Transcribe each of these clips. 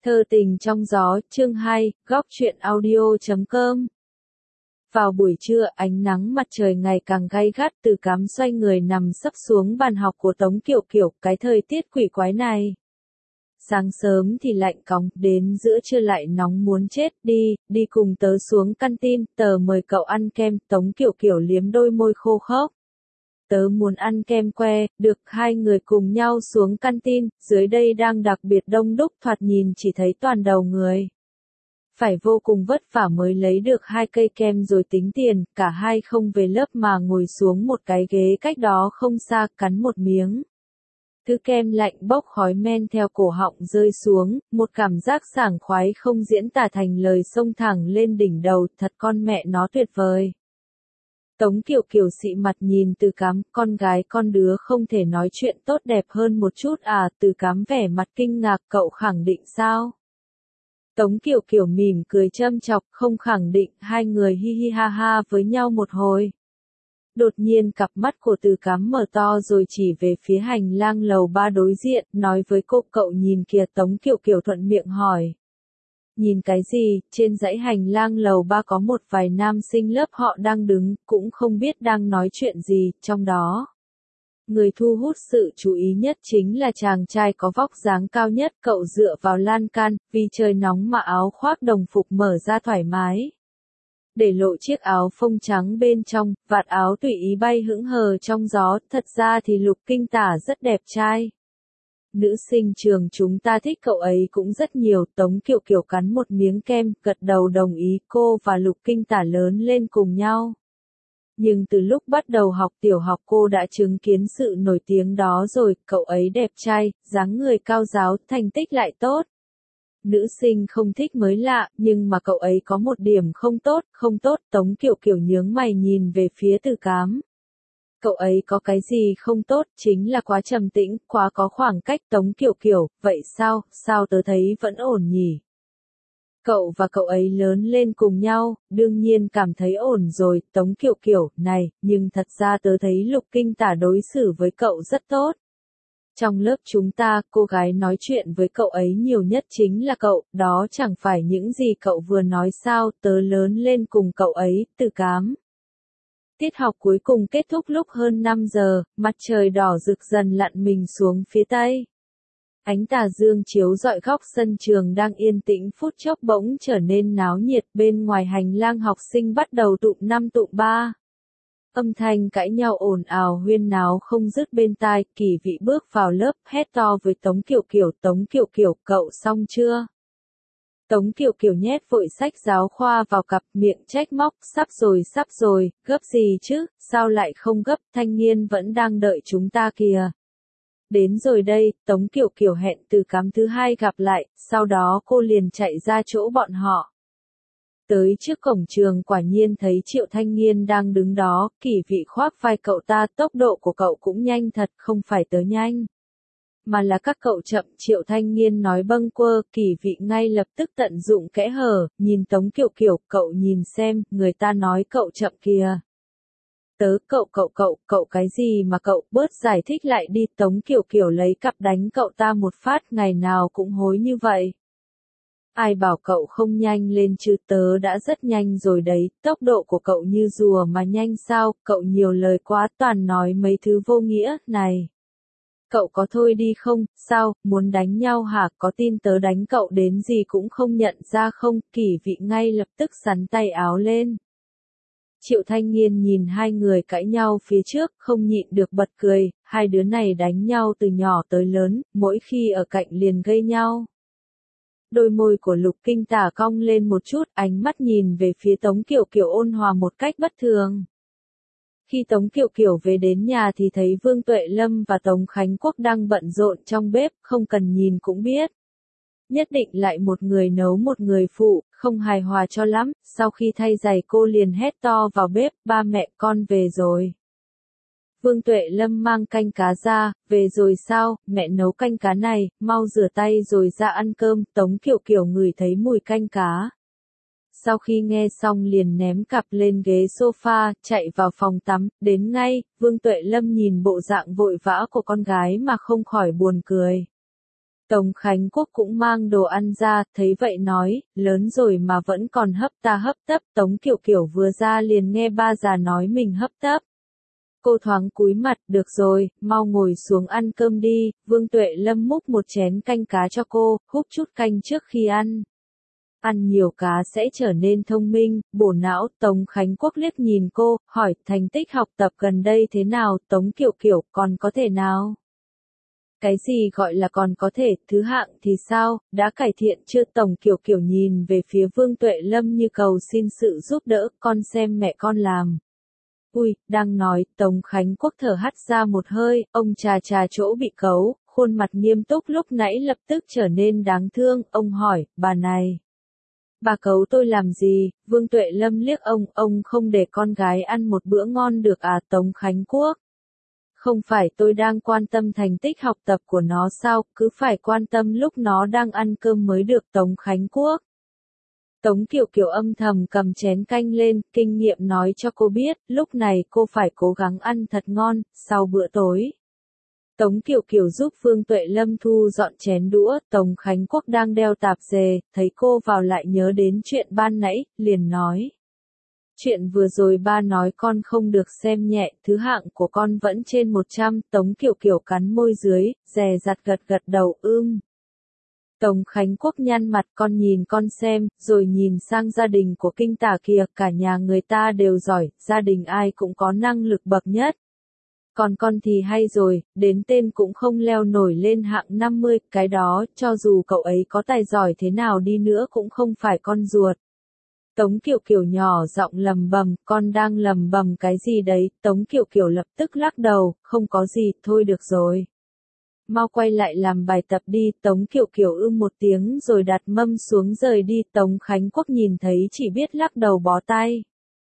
Thơ tình trong gió, chương 2, góc truyện audio.com. Vào buổi trưa, ánh nắng mặt trời ngày càng gay gắt, Từ Cám xoay người nằm sấp xuống bàn học của Tống Kiều Kiều, cái thời tiết quỷ quái này. Sáng sớm thì lạnh cóng, đến giữa trưa lại nóng muốn chết, đi cùng tớ xuống canteen, tớ mời cậu ăn kem. Tống Kiều Kiều liếm đôi môi khô khốc. Tớ muốn ăn kem que, được. Hai người cùng nhau xuống canteen, dưới đây đang đặc biệt đông đúc, thoạt nhìn chỉ thấy toàn đầu người. Phải vô cùng vất vả mới lấy được 2 cây kem rồi tính tiền, cả hai không về lớp mà ngồi xuống một cái ghế cách đó không xa, cắn một miếng. Thứ kem lạnh bốc khói men theo cổ họng rơi xuống, một cảm giác sảng khoái không diễn tả thành lời xông thẳng lên đỉnh đầu, thật con mẹ nó tuyệt vời. Tống Kiều Kiều xị mặt nhìn Từ Cám, con gái con đứa không thể nói chuyện tốt đẹp hơn một chút à? Từ Cám vẻ mặt kinh ngạc, cậu khẳng định sao? Tống Kiều Kiều mỉm cười châm chọc, không khẳng định. Hai người hi hi ha ha với nhau một hồi. Đột nhiên cặp mắt của Từ Cám mở to rồi chỉ về phía hành lang lầu 3 đối diện, nói với cô, cậu nhìn kìa. Tống Kiều Kiều thuận miệng hỏi. Nhìn cái gì? Trên dãy hành lang lầu 3 có một vài nam sinh lớp họ đang đứng, cũng không biết đang nói chuyện gì, trong đó. Người thu hút sự chú ý nhất chính là chàng trai có vóc dáng cao nhất, cậu dựa vào lan can, vì trời nóng mà áo khoác đồng phục mở ra thoải mái. Để lộ chiếc áo phông trắng bên trong, vạt áo tùy ý bay hững hờ trong gió, thật ra thì Lục Kinh Tả rất đẹp trai. Nữ sinh trường chúng ta thích cậu ấy cũng rất nhiều. Tống Kiều Kiều cắn một miếng kem, gật đầu đồng ý. Cô và Lục Kinh Tả lớn lên cùng nhau. Nhưng từ lúc bắt đầu học tiểu học cô đã chứng kiến sự nổi tiếng đó rồi. Cậu ấy đẹp trai, dáng người cao ráo, thành tích lại tốt. Nữ sinh không thích mới lạ, nhưng mà cậu ấy có một điểm không tốt. Tống Kiều Kiều nhướng mày nhìn về phía Từ Cám. Cậu ấy có cái gì không tốt, chính là quá trầm tĩnh, quá có khoảng cách. Tống Kiều Kiều, vậy sao tớ thấy vẫn ổn nhỉ? Cậu và cậu ấy lớn lên cùng nhau, đương nhiên cảm thấy ổn rồi. Tống Kiều Kiều, này, nhưng thật ra tớ thấy Lục Kinh Tả đối xử với cậu rất tốt. Trong lớp chúng ta, cô gái nói chuyện với cậu ấy nhiều nhất chính là cậu, đó chẳng phải những gì cậu vừa nói sao? Tớ lớn lên cùng cậu ấy. Từ Cám. Tiết học cuối cùng kết thúc lúc hơn 5 giờ, mặt trời đỏ rực dần lặn mình xuống phía tây. Ánh tà dương chiếu rọi góc sân trường đang yên tĩnh phút chốc bỗng trở nên náo nhiệt. Bên ngoài hành lang học sinh bắt đầu tụm 5 tụm 3. Âm thanh cãi nhau ồn ào huyên náo không dứt bên tai. Kỳ Vị bước vào lớp, hét to với Tống Kiều Kiều. Tống Kiều Kiều, cậu xong chưa? Tống Kiều Kiều nhét vội sách giáo khoa vào cặp, miệng trách móc, sắp rồi, gấp gì chứ, sao lại không gấp, thanh niên vẫn đang đợi chúng ta kìa. Đến rồi đây. Tống Kiều Kiều hẹn Từ Cám thứ hai gặp lại, sau đó cô liền chạy ra chỗ bọn họ. Tới trước cổng trường quả nhiên thấy Triệu Thanh Nghiên đang đứng đó. Kỳ Vị khoác vai cậu ta, tốc độ của cậu cũng nhanh thật, không phải tớ nhanh, mà là các cậu chậm. Triệu Thanh Nghiên nói bâng quơ. Kỳ Vị ngay lập tức tận dụng kẽ hở, nhìn Tống Kiều Kiều, cậu nhìn xem, người ta nói cậu chậm kìa. Cậu cái gì mà cậu, bớt giải thích lại đi. Tống Kiều Kiều lấy cặp đánh cậu ta một phát, ngày nào cũng hối như vậy. Ai bảo cậu không nhanh lên chứ, tớ đã rất nhanh rồi đấy. Tốc độ của cậu như rùa mà nhanh sao? Cậu nhiều lời quá, toàn nói mấy thứ vô nghĩa. Này, cậu có thôi đi không? Sao, muốn đánh nhau hả? Có tin tớ đánh cậu đến gì cũng không nhận ra không? Kỳ Vị ngay lập tức xắn tay áo lên. Triệu Thanh Nghiên nhìn hai người cãi nhau phía trước, không nhịn được bật cười. Hai đứa này đánh nhau từ nhỏ tới lớn, mỗi khi ở cạnh liền gây nhau. Đôi môi của Lục Kinh Tả cong lên một chút, ánh mắt nhìn về phía Tống Kiều Kiều ôn hòa một cách bất thường. Khi Tống Kiều Kiều về đến nhà thì thấy Vương Tuệ Lâm và Tống Khánh Quốc đang bận rộn trong bếp, không cần nhìn cũng biết. Nhất định lại một người nấu một người phụ, không hài hòa cho lắm. Sau khi thay giày cô liền hét to vào bếp, ba mẹ con về rồi. Vương Tuệ Lâm mang canh cá ra, về rồi sao, mẹ nấu canh cá này, mau rửa tay rồi ra ăn cơm. Tống Kiều Kiều ngửi thấy mùi canh cá. Sau khi nghe xong liền ném cặp lên ghế sofa, chạy vào phòng tắm, đến ngay. Vương Tuệ Lâm nhìn bộ dạng vội vã của con gái mà không khỏi buồn cười. Tống Khánh Quốc cũng mang đồ ăn ra, thấy vậy nói, lớn rồi mà vẫn còn hấp ta hấp tấp. Tống Kiểu Kiểu vừa ra liền nghe ba già nói mình hấp tấp. Cô thoáng cúi mặt, được rồi, mau ngồi xuống ăn cơm đi. Vương Tuệ Lâm múc một chén canh cá cho cô, húp chút canh trước khi ăn. Ăn nhiều cá sẽ trở nên thông minh, bổ não. Tống Khánh Quốc liếc nhìn cô, hỏi, thành tích học tập gần đây thế nào? Tống Kiểu Kiểu, còn có thể nào? Cái gì gọi là còn có thể, thứ hạng thì sao, đã cải thiện chưa? Tống Kiểu Kiểu nhìn về phía Vương Tuệ Lâm như cầu xin sự giúp đỡ, con xem mẹ con làm. Ui, đang nói, Tống Khánh Quốc thở hắt ra một hơi, ông chà chà chỗ bị cấu, khuôn mặt nghiêm túc lúc nãy lập tức trở nên đáng thương, ông hỏi, bà này. Bà cấu tôi làm gì? Vương Tuệ Lâm liếc ông không để con gái ăn một bữa ngon được à? Tống Khánh Quốc. Không phải tôi đang quan tâm thành tích học tập của nó sao, cứ phải quan tâm lúc nó đang ăn cơm mới được. Tống Khánh Quốc. Tống Kiểu Kiểu âm thầm cầm chén canh lên, kinh nghiệm nói cho cô biết, lúc này cô phải cố gắng ăn thật ngon, sau bữa tối. Tống Kiểu Kiểu giúp Vương Tuệ Lâm thu dọn chén đũa, Tống Khánh Quốc đang đeo tạp dề, thấy cô vào lại nhớ đến chuyện ban nãy, liền nói. Chuyện vừa rồi ba nói con không được xem nhẹ, thứ hạng của con vẫn trên 100, Tống Kiểu Kiểu cắn môi dưới, dè dặt gật gật đầu Tống Khánh Quốc nhăn mặt, con nhìn con xem, rồi nhìn sang gia đình của Kinh Tả kìa, cả nhà người ta đều giỏi, gia đình ai cũng có năng lực bậc nhất. Còn con thì hay rồi, đến tên cũng không leo nổi lên hạng 50, cái đó, cho dù cậu ấy có tài giỏi thế nào đi nữa cũng không phải con ruột. Tống Kiểu Kiểu nhỏ giọng lầm bầm, con đang lầm bầm cái gì đấy? Tống Kiểu Kiểu lập tức lắc đầu, không có gì, thôi được rồi. Mau quay lại làm bài tập đi. Tống Kiểu Kiểu một tiếng rồi đặt mâm xuống rời đi. Tống Khánh Quốc nhìn thấy chỉ biết lắc đầu bó tay.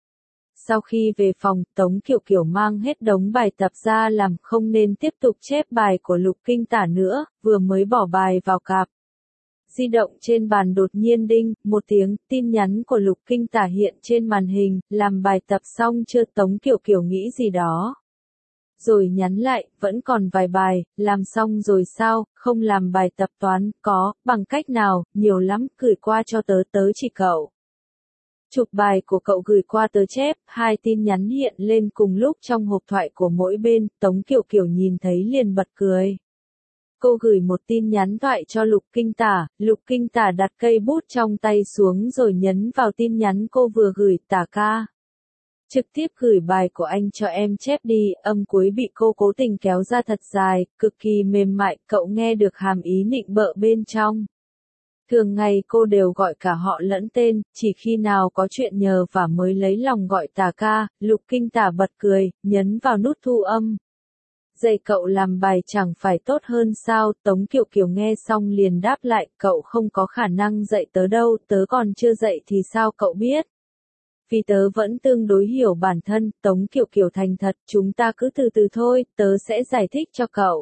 Sau khi về phòng, Tống Kiểu Kiểu mang hết đống bài tập ra làm, không nên tiếp tục chép bài của Lục Kinh Tả nữa, vừa mới bỏ bài vào cặp. Di động trên bàn đột nhiên đinh, một tiếng, tin nhắn của Lục Kinh Tả hiện trên màn hình, làm bài tập xong chưa? Tống Kiểu Kiểu nghĩ gì đó. Rồi nhắn lại, vẫn còn vài bài, làm xong rồi sao, không làm bài tập toán, có, bằng cách nào, nhiều lắm, gửi qua cho tớ, tớ chỉ cậu. Chụp bài của cậu gửi qua tớ chép, hai tin nhắn hiện lên cùng lúc trong hộp thoại của mỗi bên, Tống Kiểu Kiểu nhìn thấy liền bật cười. Cô gửi một tin nhắn thoại cho Lục Kinh Tả đặt cây bút trong tay xuống rồi nhấn vào tin nhắn cô vừa gửi, Tả ca. Trực tiếp gửi bài của anh cho em chép đi, âm cuối bị cô cố tình kéo ra thật dài, cực kỳ mềm mại, cậu nghe được hàm ý nịnh bợ bên trong. Thường ngày cô đều gọi cả họ lẫn tên, chỉ khi nào có chuyện nhờ vả mới lấy lòng gọi Tả ca. Lục Kinh Tả bật cười, nhấn vào nút thu âm. Dạy cậu làm bài chẳng phải tốt hơn sao? Tống Kiểu Kiểu nghe xong liền đáp lại, cậu không có khả năng dạy tớ đâu, tớ còn chưa dạy thì sao cậu biết? Vì tớ vẫn tương đối hiểu bản thân. Tống Kiểu Kiểu thành thật, chúng ta cứ từ từ thôi, tớ sẽ giải thích cho cậu.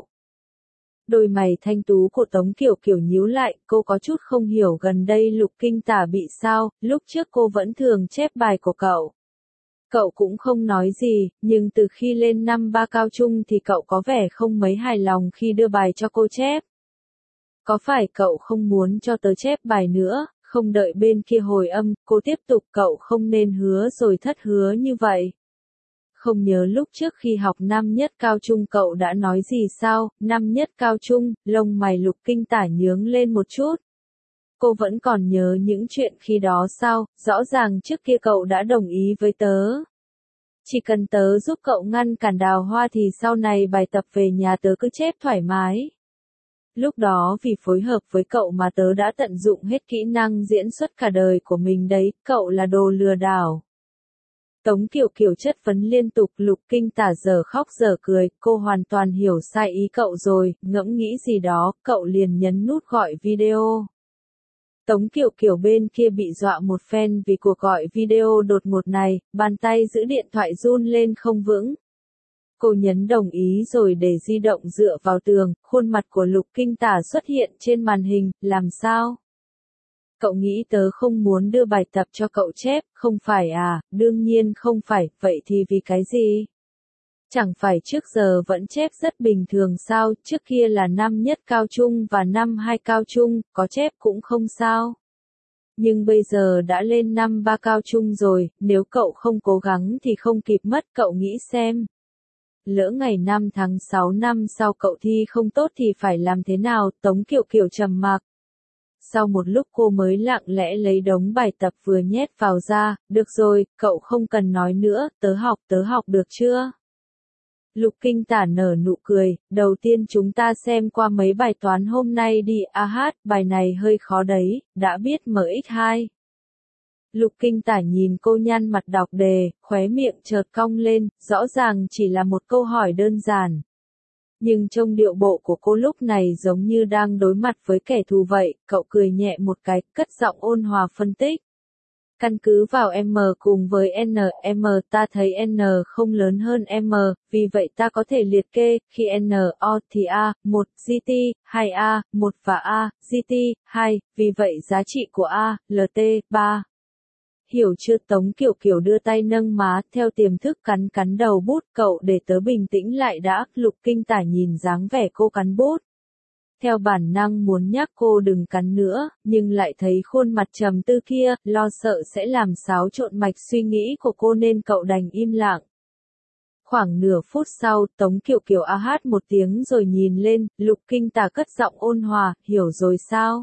Đôi mày thanh tú của Tống Kiểu Kiểu nhíu lại, cô có chút không hiểu gần đây Lục Kinh Tả bị sao, lúc trước cô vẫn thường chép bài của cậu. Cậu cũng không nói gì, nhưng từ khi lên năm 3 cao trung thì cậu có vẻ không mấy hài lòng khi đưa bài cho cô chép. Có phải cậu không muốn cho tớ chép bài nữa, không đợi bên kia hồi âm, cô tiếp tục, cậu không nên hứa rồi thất hứa như vậy. Không nhớ lúc trước khi học năm nhất cao trung cậu đã nói gì sao? Năm nhất cao trung, lông mày Lục Kinh Tả nhướng lên một chút. Cô vẫn còn nhớ những chuyện khi đó sao? Rõ ràng trước kia cậu đã đồng ý với tớ. Chỉ cần tớ giúp cậu ngăn cản Đào Hoa thì sau này bài tập về nhà tớ cứ chép thoải mái. Lúc đó vì phối hợp với cậu mà tớ đã tận dụng hết kỹ năng diễn xuất cả đời của mình đấy, cậu là đồ lừa đảo. Tống Kiểu Kiểu chất vấn liên tục. Lục Kinh Tả giờ khóc giờ cười, cô hoàn toàn hiểu sai ý cậu rồi, ngẫm nghĩ gì đó, cậu liền nhấn nút gọi video. Tống Kiểu Kiểu bên kia bị dọa một phen vì cuộc gọi video đột ngột này, bàn tay giữ điện thoại run lên không vững. Cô nhấn đồng ý rồi để di động dựa vào tường, khuôn mặt của Lục Kinh Tả xuất hiện trên màn hình, làm sao? Cậu nghĩ tớ không muốn đưa bài tập cho cậu chép, không phải à? Đương nhiên không phải, vậy thì vì cái gì? Chẳng phải trước giờ vẫn chép rất bình thường sao, trước kia là năm nhất cao trung và năm 2 cao trung, có chép cũng không sao. Nhưng bây giờ đã lên năm 3 cao trung rồi, nếu cậu không cố gắng thì không kịp mất, cậu nghĩ xem. Lỡ ngày 5 tháng 6 năm sau cậu thi không tốt thì phải làm thế nào? Tống Kiều Kiều trầm mặc. Sau một lúc cô mới lặng lẽ lấy đống bài tập vừa nhét vào ra, được rồi, cậu không cần nói nữa, tớ học được chưa? Lục Kinh Tả nở nụ cười, đầu tiên chúng ta xem qua mấy bài toán hôm nay đi, bài này hơi khó đấy, đã biết MX2. Lục Kinh Tả nhìn cô nhăn mặt đọc đề, khóe miệng chợt cong lên, rõ ràng chỉ là một câu hỏi đơn giản. Nhưng trong điệu bộ của cô lúc này giống như đang đối mặt với kẻ thù vậy, cậu cười nhẹ một cái, cất giọng ôn hòa phân tích. Căn cứ vào M cùng với N, M ta thấy N không lớn hơn M, vì vậy ta có thể liệt kê, khi N, O thì A, 1, GT, 2A, 1 và A, GT, 2, vì vậy giá trị của A, LT, 3. Hiểu chưa? Tống Kiều Kiều đưa tay nâng má, theo tiềm thức cắn cắn đầu bút, cậu để tớ bình tĩnh lại đã, Lục Kinh Tả nhìn dáng vẻ cô cắn bút. Theo bản năng muốn nhắc cô đừng cắn nữa, nhưng lại thấy khuôn mặt trầm tư kia, lo sợ sẽ làm xáo trộn mạch suy nghĩ của cô nên cậu đành im lặng. Khoảng nửa phút sau, Tống Kiều Kiều hát một tiếng rồi nhìn lên, Lục Kinh Tả cất giọng ôn hòa, hiểu rồi sao?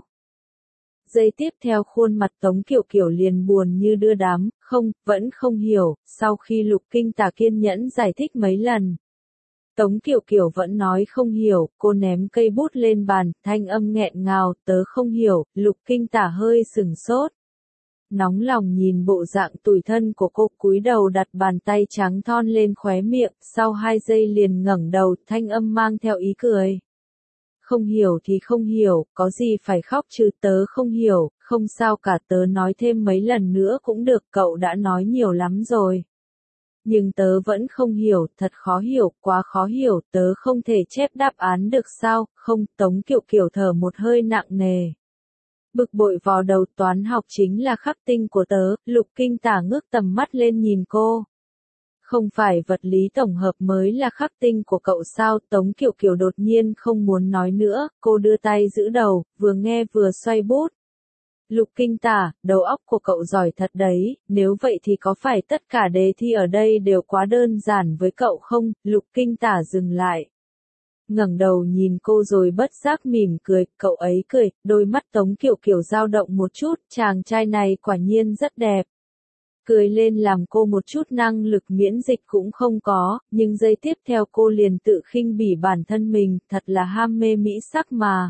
Giây tiếp theo khuôn mặt Tống Kiều Kiều liền buồn như đưa đám, không, vẫn không hiểu, sau khi Lục Kinh Tả kiên nhẫn giải thích mấy lần. Tống Kiều Kiều vẫn nói không hiểu, cô ném cây bút lên bàn, thanh âm nghẹn ngào, tớ không hiểu, Lục Kinh Tả hơi sửng sốt. Nóng lòng nhìn bộ dạng tủi thân của cô, cúi đầu đặt bàn tay trắng thon lên khóe miệng, sau 2 giây liền ngẩng đầu, thanh âm mang theo ý cười. Không hiểu thì không hiểu, có gì phải khóc chứ, tớ không hiểu, không sao cả, tớ nói thêm mấy lần nữa cũng được, cậu đã nói nhiều lắm rồi. Nhưng tớ vẫn không hiểu, thật khó hiểu, quá khó hiểu, tớ không thể chép đáp án được sao, không, Tống Kiều Kiều thở một hơi nặng nề. Bực bội vò đầu, toán học chính là khắc tinh của tớ, Lục Kinh Tả ngước tầm mắt lên nhìn cô. Không phải vật lý tổng hợp mới là khắc tinh của cậu sao? Tống Kiều Kiều đột nhiên không muốn nói nữa, cô đưa tay giữ đầu, vừa nghe vừa xoay bút. Lục Kinh Tả, đầu óc của cậu giỏi thật đấy, nếu vậy thì có phải tất cả đề thi ở đây đều quá đơn giản với cậu không? Lục Kinh Tả dừng lại. Ngẩng đầu nhìn cô rồi bất giác mỉm cười, cậu ấy cười, đôi mắt Tống Kiều Kiều dao động một chút, chàng trai này quả nhiên rất đẹp. Cười lên làm cô một chút năng lực miễn dịch cũng không có, nhưng giây tiếp theo cô liền tự khinh bỉ bản thân mình, thật là ham mê mỹ sắc mà.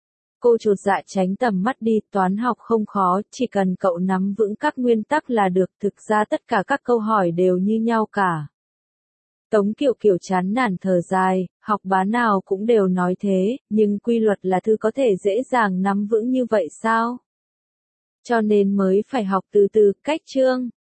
Cô chột dạ tránh tầm mắt đi, toán học không khó, chỉ cần cậu nắm vững các nguyên tắc là được, thực ra tất cả các câu hỏi đều như nhau cả. Tống Kiều Kiều chán nản thở dài, học bá nào cũng đều nói thế, nhưng quy luật là thứ có thể dễ dàng nắm vững như vậy sao? Cho nên mới phải học từ từ, cách chương.